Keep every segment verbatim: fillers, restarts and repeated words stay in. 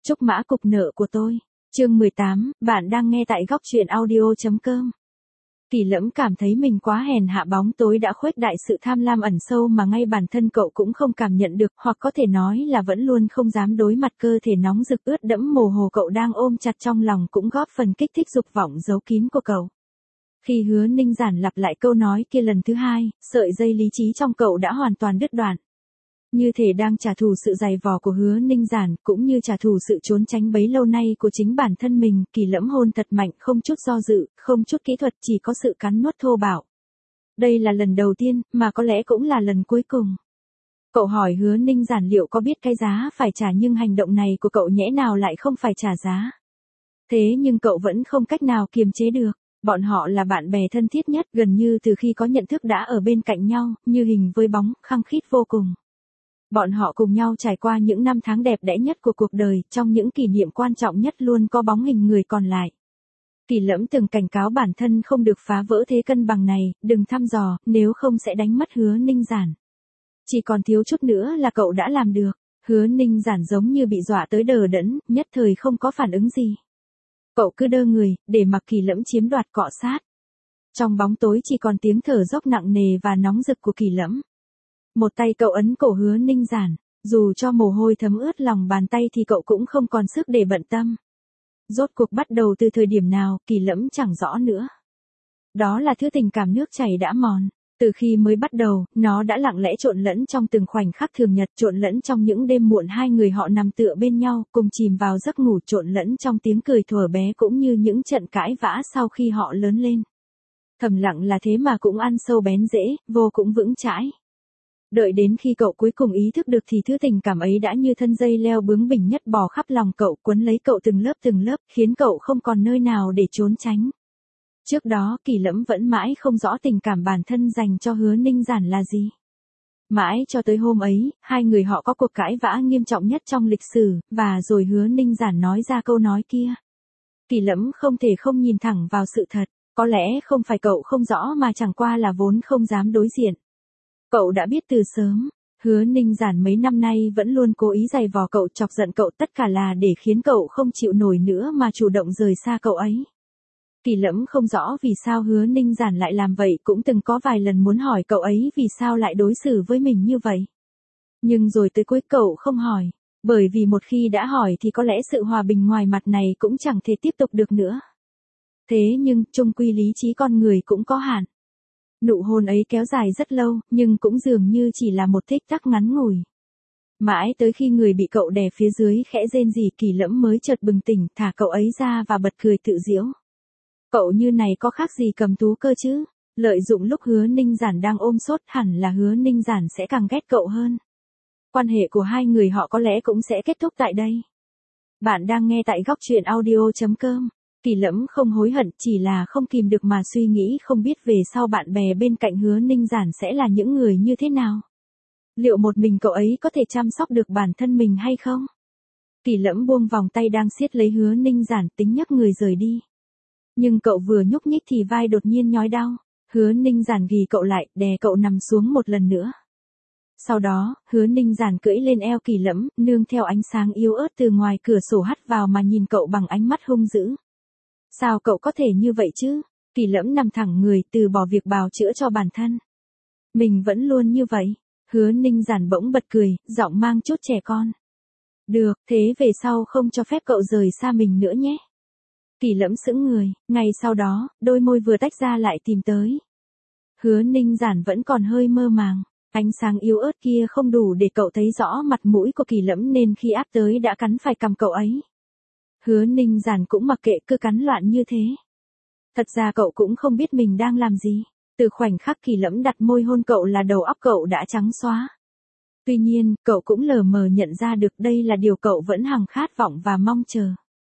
Trúc mã cục nợ của tôi. Chương mười tám, bạn đang nghe tại góc truyện audio chấm com. Kỳ Lẫm cảm thấy mình quá hèn hạ, bóng tối đã khuếch đại sự tham lam ẩn sâu mà ngay bản thân cậu cũng không cảm nhận được, hoặc có thể nói là vẫn luôn không dám đối mặt. Cơ thể nóng rực ướt đẫm mồ hồ cậu đang ôm chặt trong lòng cũng góp phần kích thích dục vọng giấu kín của cậu. Khi Hứa Ninh Giản lặp lại câu nói kia lần thứ hai, sợi dây lý trí trong cậu đã hoàn toàn đứt đoạn. Như thể đang trả thù sự dày vò của Hứa Ninh Giản, cũng như trả thù sự trốn tránh bấy lâu nay của chính bản thân mình. Kỳ Lẫm hôn thật mạnh, không chút do dự, không chút kỹ thuật, chỉ có sự cắn nuốt thô bạo. Đây là lần đầu tiên, mà có lẽ cũng là lần cuối cùng. Cậu hỏi Hứa Ninh Giản liệu có biết cái giá phải trả, nhưng hành động này của cậu nhẽ nào lại không phải trả giá. Thế nhưng cậu vẫn không cách nào kiềm chế được. Bọn họ là bạn bè thân thiết nhất, gần như từ khi có nhận thức đã ở bên cạnh nhau, như hình với bóng, khăng khít vô cùng. Bọn họ cùng nhau trải qua những năm tháng đẹp đẽ nhất của cuộc đời, trong những kỷ niệm quan trọng nhất luôn có bóng hình người còn lại. Kỳ Lẫm từng cảnh cáo bản thân không được phá vỡ thế cân bằng này, đừng thăm dò, nếu không sẽ đánh mất Hứa Ninh Giản. Chỉ còn thiếu chút nữa là cậu đã làm được. Hứa Ninh Giản giống như bị dọa tới đờ đẫn, nhất thời không có phản ứng gì. Cậu cứ đơ người, để mặc Kỳ Lẫm chiếm đoạt cọ sát. Trong bóng tối chỉ còn tiếng thở dốc nặng nề và nóng rực của Kỳ Lẫm. Một tay cậu ấn cổ Hứa Ninh Giản, dù cho mồ hôi thấm ướt lòng bàn tay thì cậu cũng không còn sức để bận tâm. Rốt cuộc bắt đầu từ thời điểm nào, Kỳ Lẫm chẳng rõ nữa. Đó là thứ tình cảm nước chảy đã mòn. Từ khi mới bắt đầu, nó đã lặng lẽ trộn lẫn trong từng khoảnh khắc thường nhật, trộn lẫn trong những đêm muộn hai người họ nằm tựa bên nhau, cùng chìm vào giấc ngủ, trộn lẫn trong tiếng cười thuở bé cũng như những trận cãi vã sau khi họ lớn lên. Thầm lặng là thế mà cũng ăn sâu bén rễ, vô cũng vững chãi. Đợi đến khi cậu cuối cùng ý thức được thì thứ tình cảm ấy đã như thân dây leo bướng bỉnh nhất bò khắp lòng cậu, quấn lấy cậu từng lớp từng lớp, khiến cậu không còn nơi nào để trốn tránh. Trước đó Kỳ Lẫm vẫn mãi không rõ tình cảm bản thân dành cho Hứa Ninh Giản là gì. Mãi cho tới hôm ấy, hai người họ có cuộc cãi vã nghiêm trọng nhất trong lịch sử, và rồi Hứa Ninh Giản nói ra câu nói kia. Kỳ Lẫm không thể không nhìn thẳng vào sự thật, có lẽ không phải cậu không rõ mà chẳng qua là vốn không dám đối diện. Cậu đã biết từ sớm, Hứa Ninh Giản mấy năm nay vẫn luôn cố ý giày vò cậu, chọc giận cậu, tất cả là để khiến cậu không chịu nổi nữa mà chủ động rời xa cậu ấy. Kỳ Lẫm không rõ vì sao Hứa Ninh Giản lại làm vậy, cũng từng có vài lần muốn hỏi cậu ấy vì sao lại đối xử với mình như vậy. Nhưng rồi tới cuối cậu không hỏi, bởi vì một khi đã hỏi thì có lẽ sự hòa bình ngoài mặt này cũng chẳng thể tiếp tục được nữa. Thế nhưng, chung quy lý trí con người cũng có hạn. Nụ hôn ấy kéo dài rất lâu, nhưng cũng dường như chỉ là một tích tắc ngắn ngủi. Mãi tới khi người bị cậu đè phía dưới khẽ rên rỉ, Kỳ Lẫm mới chợt bừng tỉnh, thả cậu ấy ra và bật cười tự giễu. Cậu như này có khác gì cầm tú cơ chứ? Lợi dụng lúc Hứa Ninh Giản đang ôm sốt, hẳn là Hứa Ninh Giản sẽ càng ghét cậu hơn. Quan hệ của hai người họ có lẽ cũng sẽ kết thúc tại đây. Bạn đang nghe tại góc truyện audio chấm com. Kỳ Lẫm không hối hận, chỉ là không kìm được mà suy nghĩ không biết về sau bạn bè bên cạnh Hứa Ninh Giản sẽ là những người như thế nào. Liệu một mình cậu ấy có thể chăm sóc được bản thân mình hay không? Kỳ Lẫm buông vòng tay đang siết lấy Hứa Ninh Giản, tính nhấc người rời đi. Nhưng cậu vừa nhúc nhích thì vai đột nhiên nhói đau. Hứa Ninh Giản ghì cậu lại, đè cậu nằm xuống một lần nữa. Sau đó, Hứa Ninh Giản cưỡi lên eo Kỳ Lẫm, nương theo ánh sáng yếu ớt từ ngoài cửa sổ hắt vào mà nhìn cậu bằng ánh mắt hung dữ. Sao cậu có thể như vậy chứ? Kỳ Lẫm nằm thẳng người, từ bỏ việc bào chữa cho bản thân. Mình vẫn luôn như vậy. Hứa Ninh Giản bỗng bật cười, giọng mang chút trẻ con. Được, thế về sau không cho phép cậu rời xa mình nữa nhé. Kỳ Lẫm sững người, ngay sau đó, đôi môi vừa tách ra lại tìm tới. Hứa Ninh Giản vẫn còn hơi mơ màng, ánh sáng yếu ớt kia không đủ để cậu thấy rõ mặt mũi của Kỳ Lẫm nên khi áp tới đã cắn phải cằm cậu ấy. Hứa Ninh Giản cũng mặc kệ, cứ cắn loạn như thế. Thật ra cậu cũng không biết mình đang làm gì. Từ khoảnh khắc Kỳ Lẫm đặt môi hôn cậu là đầu óc cậu đã trắng xóa. Tuy nhiên, cậu cũng lờ mờ nhận ra được đây là điều cậu vẫn hằng khát vọng và mong chờ.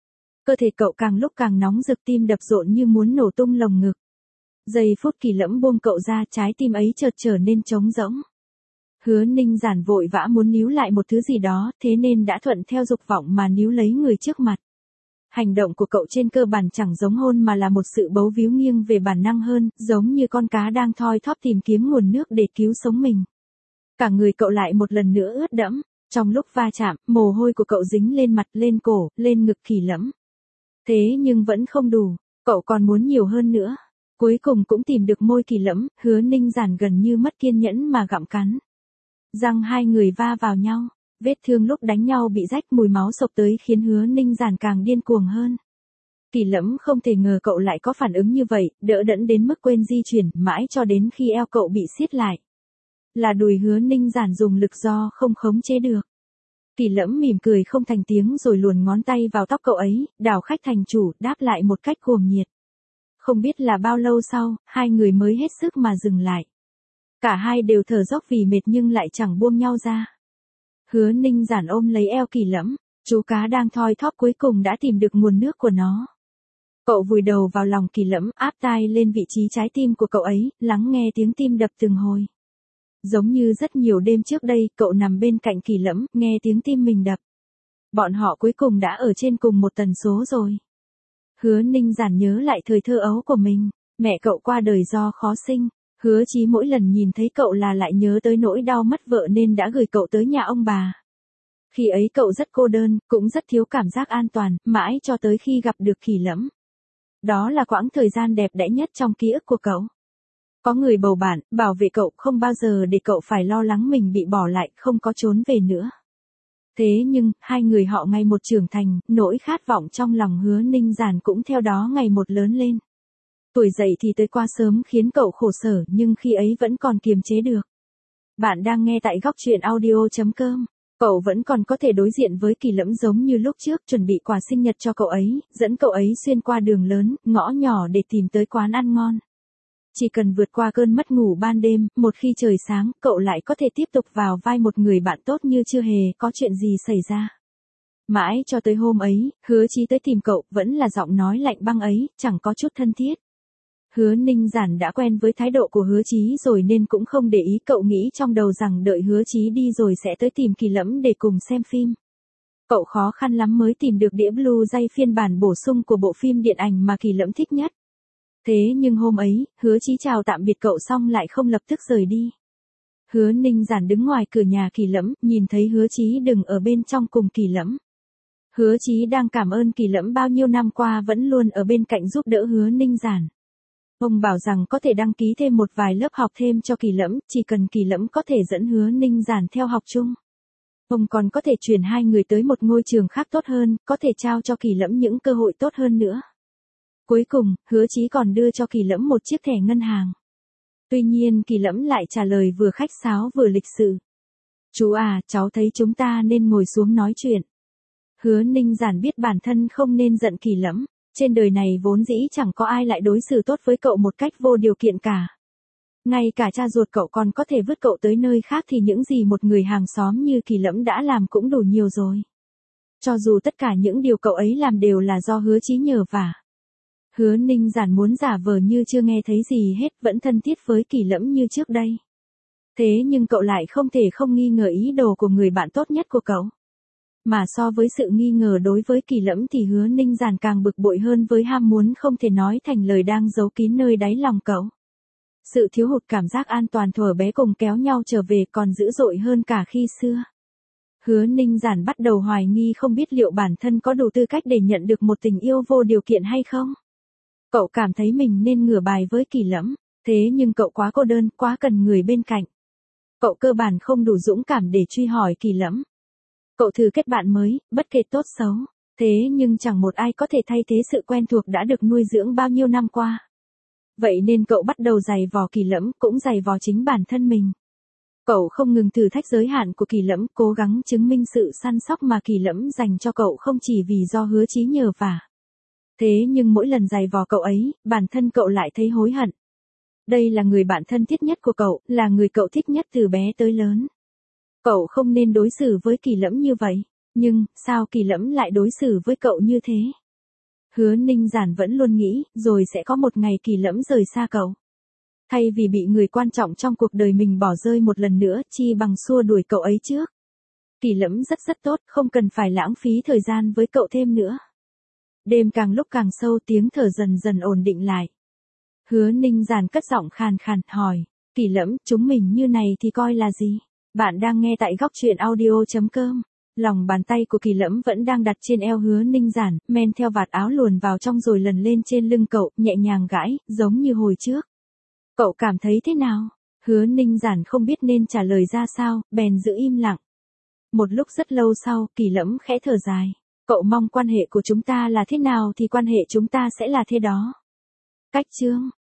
Cơ thể cậu càng lúc càng nóng rực, tim đập rộn như muốn nổ tung lồng ngực. Giây phút Kỳ Lẫm buông cậu ra, trái tim ấy chợt trở nên trống rỗng. Hứa Ninh Giản vội vã muốn níu lại một thứ gì đó, thế nên đã thuận theo dục vọng mà níu lấy người trước mặt. Hành động của cậu trên cơ bản chẳng giống hôn mà là một sự bấu víu nghiêng về bản năng hơn, giống như con cá đang thoi thóp tìm kiếm nguồn nước để cứu sống mình. Cả người cậu lại một lần nữa ướt đẫm, Trong lúc va chạm, mồ hôi của cậu dính lên mặt, lên cổ, lên ngực Kỳ Lẫm. Thế nhưng vẫn không đủ, cậu còn muốn nhiều hơn nữa. Cuối cùng cũng tìm được môi Kỳ Lẫm, Hứa Ninh Giản gần như mất kiên nhẫn mà gặm cắn. Răng hai người va vào nhau, vết thương lúc đánh nhau bị rách, mùi máu sộc tới khiến Hứa Ninh Giản càng điên cuồng hơn. Kỳ Lẫm không thể ngờ cậu lại có phản ứng như vậy, đỡ đẫn đến mức quên di chuyển, mãi cho đến khi eo cậu bị siết lại. Là đùi Hứa Ninh Giản dùng lực do không khống chế được. Kỳ Lẫm mỉm cười không thành tiếng rồi luồn ngón tay vào tóc cậu ấy, đảo khách thành chủ, đáp lại một cách cuồng nhiệt. Không biết là bao lâu sau, hai người mới hết sức mà dừng lại. Cả hai đều thở dốc vì mệt nhưng lại chẳng buông nhau ra. Hứa Ninh Giản ôm lấy eo Kỳ Lẫm, chú cá đang thoi thóp cuối cùng đã tìm được nguồn nước của nó. Cậu vùi đầu vào lòng Kỳ Lẫm, áp tai lên vị trí trái tim của cậu ấy, lắng nghe tiếng tim đập từng hồi. Giống như rất nhiều đêm trước đây, cậu nằm bên cạnh Kỳ Lẫm, nghe tiếng tim mình đập. Bọn họ cuối cùng đã ở trên cùng một tần số rồi. Hứa Ninh Giản nhớ lại thời thơ ấu của mình, mẹ cậu qua đời do khó sinh. Hứa Chí mỗi lần nhìn thấy cậu là lại nhớ tới nỗi đau mất vợ nên đã gửi cậu tới nhà ông bà. Khi ấy cậu rất cô đơn, cũng rất thiếu cảm giác an toàn, mãi cho tới khi gặp được Kỳ Lẫm. Đó là quãng thời gian đẹp đẽ nhất trong ký ức của cậu. Có người bầu bạn, bảo vệ cậu, không bao giờ để cậu phải lo lắng mình bị bỏ lại, không có trốn về nữa. Thế nhưng, hai người họ ngày một trưởng thành, nỗi khát vọng trong lòng Hứa Ninh Giản cũng theo đó ngày một lớn lên. Tuổi dậy thì tới quá sớm khiến cậu khổ sở nhưng khi ấy vẫn còn kiềm chế được. Bạn đang nghe tại góc truyện audio chấm com. Cậu vẫn còn có thể đối diện với Kỳ Lẫm giống như lúc trước, chuẩn bị quà sinh nhật cho cậu ấy, dẫn cậu ấy xuyên qua đường lớn, ngõ nhỏ để tìm tới quán ăn ngon. Chỉ cần vượt qua cơn mất ngủ ban đêm, một khi trời sáng, cậu lại có thể tiếp tục vào vai một người bạn tốt như chưa hề có chuyện gì xảy ra. Mãi cho tới hôm ấy, Hứa Chí tới tìm cậu, vẫn là giọng nói lạnh băng ấy, chẳng có chút thân thiết. Hứa Ninh Giản đã quen với thái độ của Hứa Chí rồi nên cũng không để ý, cậu nghĩ trong đầu rằng đợi Hứa Chí đi rồi sẽ tới tìm Kỳ Lẫm để cùng xem phim. Cậu khó khăn lắm mới tìm được đĩa Blu-ray phiên bản bổ sung của bộ phim điện ảnh mà Kỳ Lẫm thích nhất. Thế nhưng hôm ấy, Hứa Chí chào tạm biệt cậu xong lại không lập tức rời đi. Hứa Ninh Giản đứng ngoài cửa nhà Kỳ Lẫm, nhìn thấy Hứa Chí đứng ở bên trong cùng Kỳ Lẫm. Hứa Chí đang cảm ơn Kỳ Lẫm bao nhiêu năm qua vẫn luôn ở bên cạnh giúp đỡ Hứa Ninh Giản. Ông bảo rằng có thể đăng ký thêm một vài lớp học thêm cho Kỳ Lẫm, chỉ cần Kỳ Lẫm có thể dẫn Hứa Ninh Giản theo học chung. Ông còn có thể chuyển hai người tới một ngôi trường khác tốt hơn, có thể trao cho Kỳ Lẫm những cơ hội tốt hơn nữa. Cuối cùng, Hứa Chí còn đưa cho Kỳ Lẫm một chiếc thẻ ngân hàng. Tuy nhiên Kỳ Lẫm lại trả lời vừa khách sáo vừa lịch sự. Chú à, cháu thấy chúng ta nên ngồi xuống nói chuyện. Hứa Ninh Giản biết bản thân không nên giận Kỳ Lẫm. Trên đời này vốn dĩ chẳng có ai lại đối xử tốt với cậu một cách vô điều kiện cả. Ngay cả cha ruột cậu còn có thể vứt cậu tới nơi khác thì những gì một người hàng xóm như Kỳ Lẫm đã làm cũng đủ nhiều rồi. Cho dù tất cả những điều cậu ấy làm đều là do Hứa Chí nhờ vả. Hứa Ninh Giản muốn giả vờ như chưa nghe thấy gì hết, vẫn thân thiết với Kỳ Lẫm như trước đây. Thế nhưng cậu lại không thể không nghi ngờ ý đồ của người bạn tốt nhất của cậu. Mà so với sự nghi ngờ đối với Kỳ Lẫm thì Hứa Ninh Giản càng bực bội hơn với ham muốn không thể nói thành lời đang giấu kín nơi đáy lòng cậu. Sự thiếu hụt cảm giác an toàn thuở bé cùng kéo nhau trở về còn dữ dội hơn cả khi xưa. Hứa Ninh Giản bắt đầu hoài nghi không biết liệu bản thân có đủ tư cách để nhận được một tình yêu vô điều kiện hay không. Cậu cảm thấy mình nên ngửa bài với Kỳ Lẫm, thế nhưng cậu quá cô đơn, quá cần người bên cạnh. Cậu cơ bản không đủ dũng cảm để truy hỏi Kỳ Lẫm. Cậu thử kết bạn mới, bất kể tốt xấu, thế nhưng chẳng một ai có thể thay thế sự quen thuộc đã được nuôi dưỡng bao nhiêu năm qua. Vậy nên cậu bắt đầu giày vò Kỳ Lẫm, cũng giày vò chính bản thân mình. Cậu không ngừng thử thách giới hạn của Kỳ Lẫm, cố gắng chứng minh sự săn sóc mà Kỳ Lẫm dành cho cậu không chỉ vì do Hứa Chí nhờ vả. Thế nhưng mỗi lần giày vò cậu ấy, bản thân cậu lại thấy hối hận. Đây là người bạn thân thiết nhất của cậu, là người cậu thích nhất từ bé tới lớn. Cậu không nên đối xử với Kỳ Lẫm như vậy, nhưng sao Kỳ Lẫm lại đối xử với cậu như thế? Hứa Ninh Giản vẫn luôn nghĩ, rồi sẽ có một ngày Kỳ Lẫm rời xa cậu. Thay vì bị người quan trọng trong cuộc đời mình bỏ rơi một lần nữa, chi bằng xua đuổi cậu ấy trước. Kỳ Lẫm rất rất tốt, không cần phải lãng phí thời gian với cậu thêm nữa. Đêm càng lúc càng sâu, tiếng thở dần dần ổn định lại. Hứa Ninh Giản cất giọng khàn khàn hỏi, Kỳ Lẫm, chúng mình như này thì coi là gì? Bạn đang nghe tại góc truyện audio.com. Lòng bàn tay của Kỳ Lẫm vẫn đang đặt trên eo Hứa Ninh Giản, men theo vạt áo luồn vào trong rồi lần lên trên lưng cậu, nhẹ nhàng gãi, giống như hồi trước. Cậu cảm thấy thế nào? Hứa Ninh Giản không biết nên trả lời ra sao, bèn giữ im lặng. Một lúc rất lâu sau, Kỳ Lẫm khẽ thở dài. Cậu mong quan hệ của chúng ta là thế nào thì quan hệ chúng ta sẽ là thế đó. Cách chương